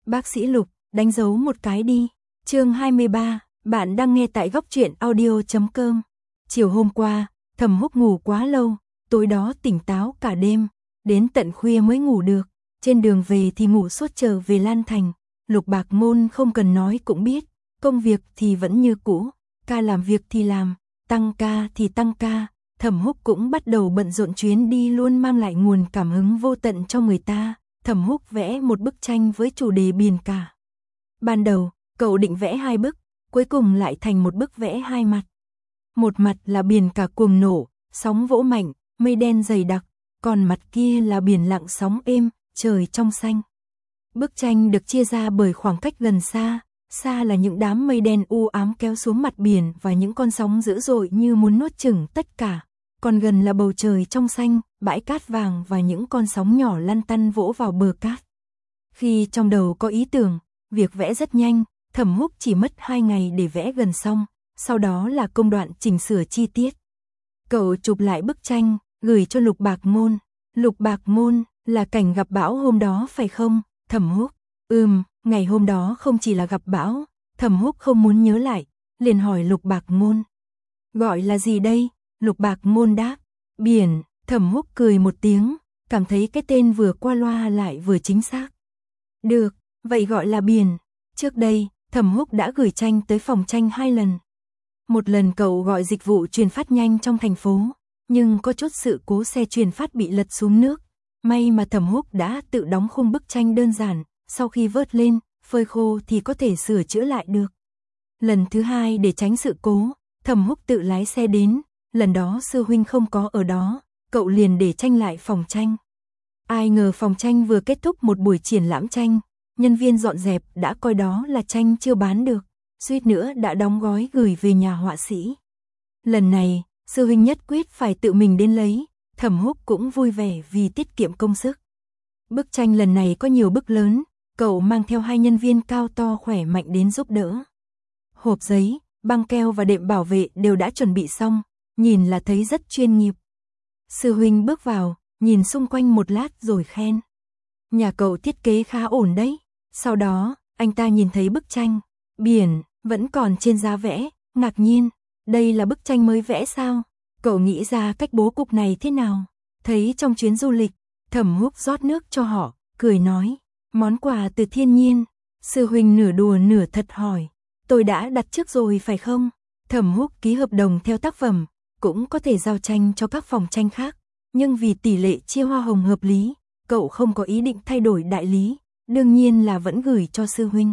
Bác sĩ Lục, đánh dấu một cái đi. Chương 23, bạn đang nghe tại góc truyện audio.com. Chiều hôm qua, Thẩm Húc ngủ quá lâu, tối đó tỉnh táo cả đêm, đến tận khuya mới ngủ được. Trên đường về thì ngủ suốt trở về Lan Thành. Lục Bạc Ngôn không cần nói cũng biết, công việc thì vẫn như cũ, ca làm việc thì làm, tăng ca thì tăng ca. Thẩm Húc cũng bắt đầu bận rộn, chuyến đi luôn mang lại nguồn cảm hứng vô tận cho người ta. Thẩm Húc vẽ một bức tranh với chủ đề biển cả. Ban đầu, cậu định vẽ 2 bức, cuối cùng lại thành một bức vẽ 2 mặt. Một mặt là biển cả cuồng nổ, sóng vỗ mạnh, mây đen dày đặc, còn mặt kia là biển lặng sóng êm, trời trong xanh. Bức tranh được chia ra bởi khoảng cách gần xa, xa là những đám mây đen u ám kéo xuống mặt biển và những con sóng dữ dội như muốn nuốt chửng tất cả. Còn gần là bầu trời trong xanh, bãi cát vàng và những con sóng nhỏ lăn tăn vỗ vào bờ cát. Khi trong đầu có ý tưởng, việc vẽ rất nhanh, Thẩm Húc chỉ mất 2 ngày để vẽ gần xong, sau đó là công đoạn chỉnh sửa chi tiết. Cậu chụp lại bức tranh, gửi cho Lục Bạc Ngôn. Lục Bạc Ngôn, là cảnh gặp bão hôm đó phải không? Thẩm Húc, ngày hôm đó không chỉ là gặp bão. Thẩm Húc không muốn nhớ lại, liền hỏi Lục Bạc Ngôn. Gọi là gì đây? Lục Bạc Ngôn đáp, biển. Thẩm Húc cười một tiếng, cảm thấy cái tên vừa qua loa lại vừa chính xác. Được, vậy gọi là biển. Trước đây, Thẩm Húc đã gửi tranh tới phòng tranh 2 lần. Một lần cậu gọi dịch vụ truyền phát nhanh trong thành phố, nhưng có chút sự cố xe truyền phát bị lật xuống nước. May mà Thẩm Húc đã tự đóng khung bức tranh đơn giản, sau khi vớt lên, phơi khô thì có thể sửa chữa lại được. Lần thứ 2 để tránh sự cố, Thẩm Húc tự lái xe đến, lần đó sư huynh không có ở đó, cậu liền để tranh lại phòng tranh. Ai ngờ phòng tranh vừa kết thúc một buổi triển lãm tranh, nhân viên dọn dẹp đã coi đó là tranh chưa bán được, suýt nữa đã đóng gói gửi về nhà họa sĩ. Lần này, sư huynh nhất quyết phải tự mình đến lấy, Thẩm Húc cũng vui vẻ vì tiết kiệm công sức. Bức tranh lần này có nhiều bức lớn, cậu mang theo 2 nhân viên cao to khỏe mạnh đến giúp đỡ. Hộp giấy, băng keo và đệm bảo vệ đều đã chuẩn bị xong, nhìn là thấy rất chuyên nghiệp. Sư huynh bước vào, nhìn xung quanh một lát rồi khen. Nhà cậu thiết kế khá ổn đấy. Sau đó, anh ta nhìn thấy bức tranh, biển, vẫn còn trên giá vẽ, ngạc nhiên. Đây là bức tranh mới vẽ sao? Cậu nghĩ ra cách bố cục này thế nào? Thấy trong chuyến du lịch, Thẩm Húc rót nước cho họ, cười nói. Món quà từ thiên nhiên. Sư huynh nửa đùa nửa thật hỏi. Tôi đã đặt trước rồi phải không? Thẩm Húc ký hợp đồng theo tác phẩm, cũng có thể giao tranh cho các phòng tranh khác. Nhưng vì tỷ lệ chia hoa hồng hợp lý, cậu không có ý định thay đổi đại lý, đương nhiên là vẫn gửi cho sư huynh.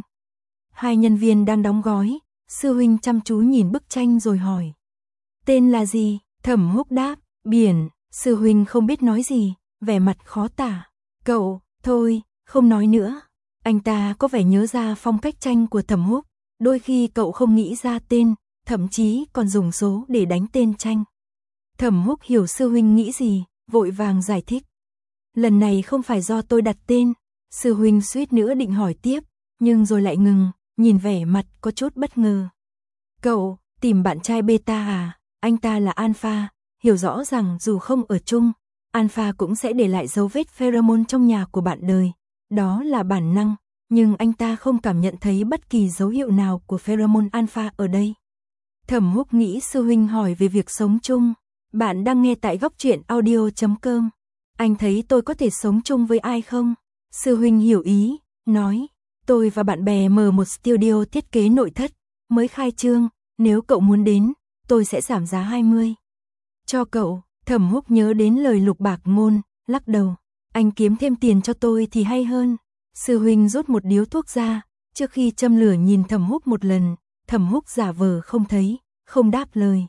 2 nhân viên đang đóng gói, sư huynh chăm chú nhìn bức tranh rồi hỏi. Tên là gì? Thẩm Húc đáp, biển. Sư huynh không biết nói gì, vẻ mặt khó tả. Cậu, thôi, không nói nữa. Anh ta có vẻ nhớ ra phong cách tranh của Thẩm Húc, đôi khi cậu không nghĩ ra tên, thậm chí còn dùng số để đánh tên tranh. Thẩm Húc hiểu sư huynh nghĩ gì, vội vàng giải thích. Lần này không phải do tôi đặt tên. Sư huynh suýt nữa định hỏi tiếp, nhưng rồi lại ngừng, nhìn vẻ mặt có chút bất ngờ. Cậu, tìm bạn trai beta à? Anh ta là alpha, hiểu rõ rằng dù không ở chung, alpha cũng sẽ để lại dấu vết pheromone trong nhà của bạn đời. Đó là bản năng, nhưng anh ta không cảm nhận thấy bất kỳ dấu hiệu nào của pheromone alpha ở đây. Thẩm Húc nghĩ sư huynh hỏi về việc sống chung. Bạn đang nghe tại góc truyện audio.com. Anh thấy tôi có thể sống chung với ai không? Sư huynh hiểu ý, nói. Tôi và bạn bè mở một studio thiết kế nội thất, mới khai trương, nếu cậu muốn đến, tôi sẽ giảm giá 20. Cho cậu. Thẩm Húc nhớ đến lời Lục Bạc Ngôn, lắc đầu. Anh kiếm thêm tiền cho tôi thì hay hơn. Sư huynh rút một điếu thuốc ra, trước khi châm lửa nhìn Thẩm Húc một lần, Thẩm Húc giả vờ không thấy, không đáp lời.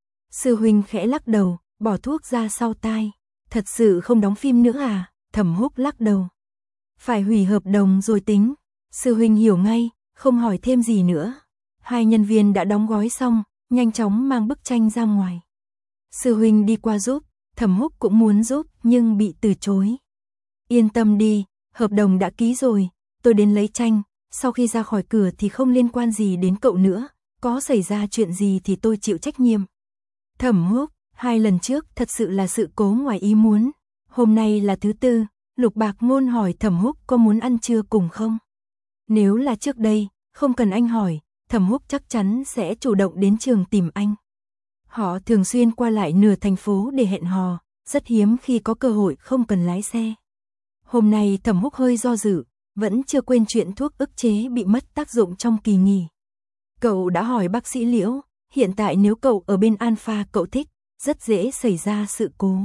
Sư huynh khẽ lắc đầu, bỏ thuốc ra sau tai. Thật sự không đóng phim nữa à? Thẩm Húc lắc đầu. Phải hủy hợp đồng rồi tính. Sư huynh hiểu ngay, không hỏi thêm gì nữa. 2 nhân viên đã đóng gói xong, nhanh chóng mang bức tranh ra ngoài. Sư huynh đi qua giúp, Thẩm Húc cũng muốn giúp nhưng bị từ chối. Yên tâm đi, hợp đồng đã ký rồi, tôi đến lấy tranh, sau khi ra khỏi cửa thì không liên quan gì đến cậu nữa, có xảy ra chuyện gì thì tôi chịu trách nhiệm. Thẩm Húc, 2 lần trước thật sự là sự cố ngoài ý muốn. Hôm nay là thứ 4, Lục Bạc Ngôn hỏi Thẩm Húc có muốn ăn trưa cùng không. Nếu là trước đây, không cần anh hỏi, Thẩm Húc chắc chắn sẽ chủ động đến trường tìm anh. Họ thường xuyên qua lại nửa thành phố để hẹn hò, rất hiếm khi có cơ hội không cần lái xe. Hôm nay Thẩm Húc hơi do dự, vẫn chưa quên chuyện thuốc ức chế bị mất tác dụng trong kỳ nghỉ. Cậu đã hỏi bác sĩ Liễu, hiện tại nếu cậu ở bên Alpha cậu thích, rất dễ xảy ra sự cố.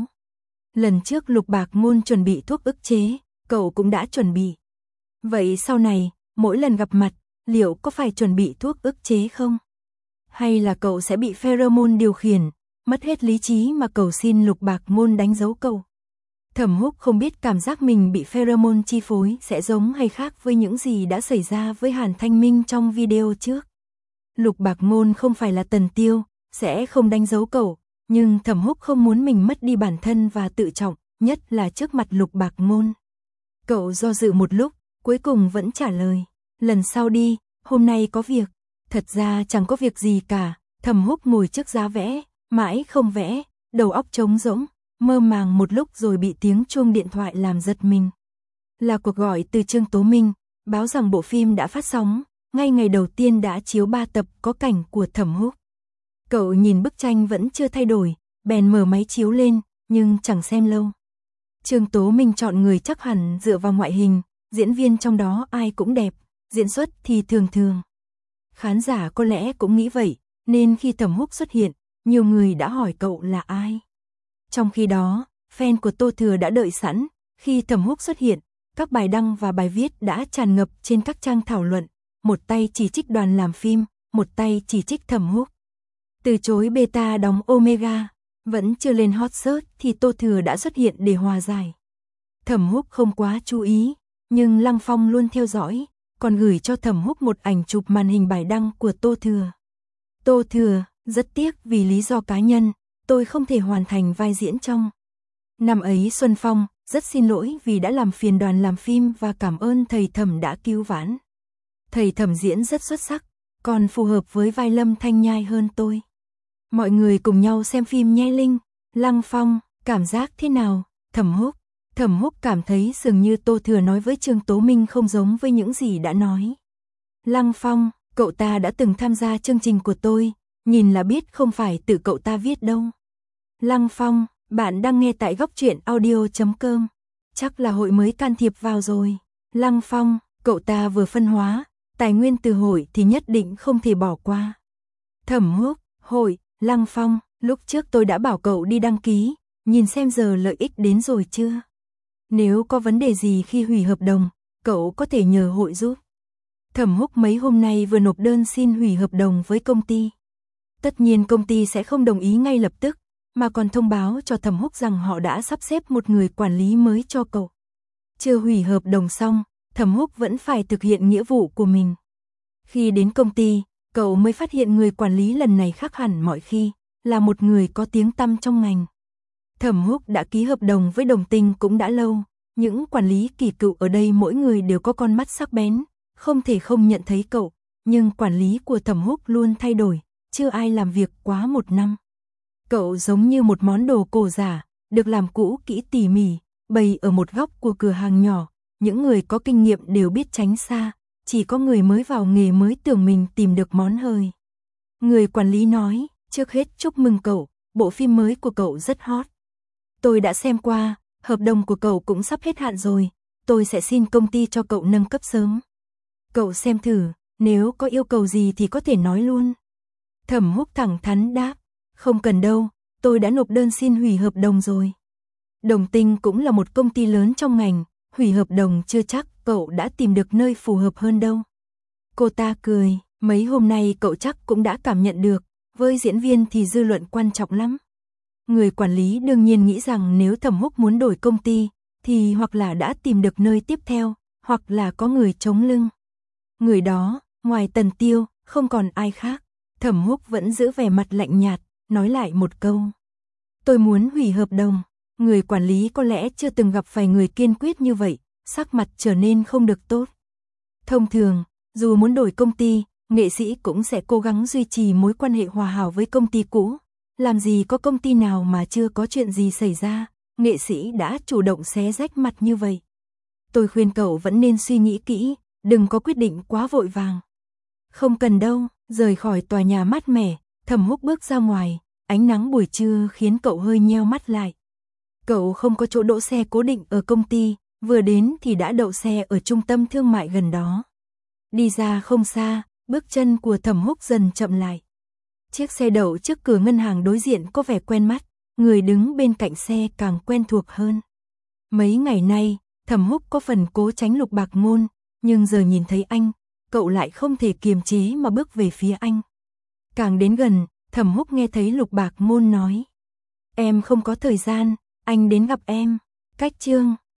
Lần trước Lục Bạc Ngôn chuẩn bị thuốc ức chế, cậu cũng đã chuẩn bị. Vậy sau này, mỗi lần gặp mặt, liệu có phải chuẩn bị thuốc ức chế không? Hay là cậu sẽ bị pheromone điều khiển, mất hết lý trí mà cầu xin Lục Bạc Ngôn đánh dấu cậu? Thẩm Húc không biết cảm giác mình bị pheromone chi phối sẽ giống hay khác với những gì đã xảy ra với Hàn Thanh Minh trong video trước. Lục Bạc Ngôn không phải là Tần Tiêu, sẽ không đánh dấu cậu, nhưng Thẩm Húc không muốn mình mất đi bản thân và tự trọng, nhất là trước mặt Lục Bạc Ngôn. Cậu do dự một lúc, cuối cùng vẫn trả lời, lần sau đi, hôm nay có việc. Thật ra chẳng có việc gì cả, Thẩm Húc ngồi trước giá vẽ, mãi không vẽ, đầu óc trống rỗng, mơ màng một lúc rồi bị tiếng chuông điện thoại làm giật mình. Là cuộc gọi từ Trương Tố Minh, báo rằng bộ phim đã phát sóng, ngay ngày đầu tiên đã chiếu 3 tập có cảnh của Thẩm Húc. Cậu nhìn bức tranh vẫn chưa thay đổi, bèn mở máy chiếu lên, nhưng chẳng xem lâu. Trương Tố Minh chọn người chắc hẳn dựa vào ngoại hình, diễn viên trong đó ai cũng đẹp, diễn xuất thì thường thường. Khán giả có lẽ cũng nghĩ vậy, nên khi Thẩm Húc xuất hiện, nhiều người đã hỏi cậu là ai. Trong khi đó, fan của Tô Thừa đã đợi sẵn, khi Thẩm Húc xuất hiện, các bài đăng và bài viết đã tràn ngập trên các trang thảo luận, một tay chỉ trích đoàn làm phim, một tay chỉ trích Thẩm Húc. Từ chối beta đóng Omega, vẫn chưa lên hot search thì Tô Thừa đã xuất hiện để hòa giải. Thẩm Húc không quá chú ý, nhưng Lăng Phong luôn theo dõi, còn gửi cho Thẩm Húc một ảnh chụp màn hình bài đăng của Tô Thừa. Tô Thừa, rất tiếc vì lý do cá nhân, tôi không thể hoàn thành vai diễn trong. Năm ấy Xuân Phong, rất xin lỗi vì đã làm phiền đoàn làm phim và cảm ơn thầy Thẩm đã cứu vãn. Thầy Thẩm diễn rất xuất sắc, còn phù hợp với vai Lâm Thanh Nhai hơn tôi. Mọi người cùng nhau xem phim nhé. Linh, Lăng Phong, cảm giác thế nào? Thẩm Húc cảm thấy dường như Tô Thừa nói với Trương Tố Minh không giống với những gì đã nói. Lăng Phong, cậu ta đã từng tham gia chương trình của tôi, nhìn là biết không phải tự cậu ta viết đâu. Lăng Phong, bạn đang nghe tại Góc Truyện Audio.com. Chắc là hội mới can thiệp vào rồi. Lăng Phong, cậu ta vừa phân hóa, tài nguyên từ hội thì nhất định không thể bỏ qua. Thẩm Húc, hội, Lăng Phong, lúc trước tôi đã bảo cậu đi đăng ký, nhìn xem giờ lợi ích đến rồi chưa? Nếu có vấn đề gì khi hủy hợp đồng, cậu có thể nhờ hội giúp. Thẩm Húc mấy hôm nay vừa nộp đơn xin hủy hợp đồng với công ty. Tất nhiên công ty sẽ không đồng ý ngay lập tức, mà còn thông báo cho Thẩm Húc rằng họ đã sắp xếp một người quản lý mới cho cậu. Chưa hủy hợp đồng xong, Thẩm Húc vẫn phải thực hiện nghĩa vụ của mình. Khi đến công ty, cậu mới phát hiện người quản lý lần này khác hẳn mọi khi, là một người có tiếng tăm trong ngành. Thẩm Húc đã ký hợp đồng với Đồng Tinh cũng đã lâu, những quản lý kỳ cựu ở đây mỗi người đều có con mắt sắc bén, không thể không nhận thấy cậu, nhưng quản lý của Thẩm Húc luôn thay đổi, chưa ai làm việc quá 1 năm. Cậu giống như một món đồ cổ giả, được làm cũ kỹ tỉ mỉ, bày ở một góc của cửa hàng nhỏ, những người có kinh nghiệm đều biết tránh xa, chỉ có người mới vào nghề mới tưởng mình tìm được món hời. Người quản lý nói, trước hết chúc mừng cậu, bộ phim mới của cậu rất hot. Tôi đã xem qua, hợp đồng của cậu cũng sắp hết hạn rồi, tôi sẽ xin công ty cho cậu nâng cấp sớm. Cậu xem thử, nếu có yêu cầu gì thì có thể nói luôn. Thẩm Húc thẳng thắn đáp, không cần đâu, tôi đã nộp đơn xin hủy hợp đồng rồi. Đồng Tinh cũng là một công ty lớn trong ngành, hủy hợp đồng chưa chắc cậu đã tìm được nơi phù hợp hơn đâu. Cô ta cười, mấy hôm nay cậu chắc cũng đã cảm nhận được, với diễn viên thì dư luận quan trọng lắm. Người quản lý đương nhiên nghĩ rằng nếu Thẩm Húc muốn đổi công ty, thì hoặc là đã tìm được nơi tiếp theo, hoặc là có người chống lưng. Người đó, ngoài Tần Tiêu, không còn ai khác. Thẩm Húc vẫn giữ vẻ mặt lạnh nhạt, nói lại một câu. Tôi muốn hủy hợp đồng. Người quản lý có lẽ chưa từng gặp phải người kiên quyết như vậy, sắc mặt trở nên không được tốt. Thông thường, dù muốn đổi công ty, nghệ sĩ cũng sẽ cố gắng duy trì mối quan hệ hòa hảo với công ty cũ. Làm gì có công ty nào mà chưa có chuyện gì xảy ra, nghệ sĩ đã chủ động xé rách mặt như vậy. Tôi khuyên cậu vẫn nên suy nghĩ kỹ, đừng có quyết định quá vội vàng. Không cần đâu, rời khỏi tòa nhà mát mẻ, Thẩm Húc bước ra ngoài, ánh nắng buổi trưa khiến cậu hơi nheo mắt lại. Cậu không có chỗ đỗ xe cố định ở công ty, vừa đến thì đã đậu xe ở trung tâm thương mại gần đó. Đi ra không xa, bước chân của Thẩm Húc dần chậm lại. Chiếc xe đậu trước cửa ngân hàng đối diện có vẻ quen mắt, người đứng bên cạnh xe càng quen thuộc hơn. Mấy ngày nay, Thẩm Húc có phần cố tránh Lục Bạc Ngôn, nhưng giờ nhìn thấy anh, cậu lại không thể kiềm chế mà bước về phía anh. Càng đến gần, Thẩm Húc nghe thấy Lục Bạc Ngôn nói: "Em không có thời gian, anh đến gặp em." Cách chương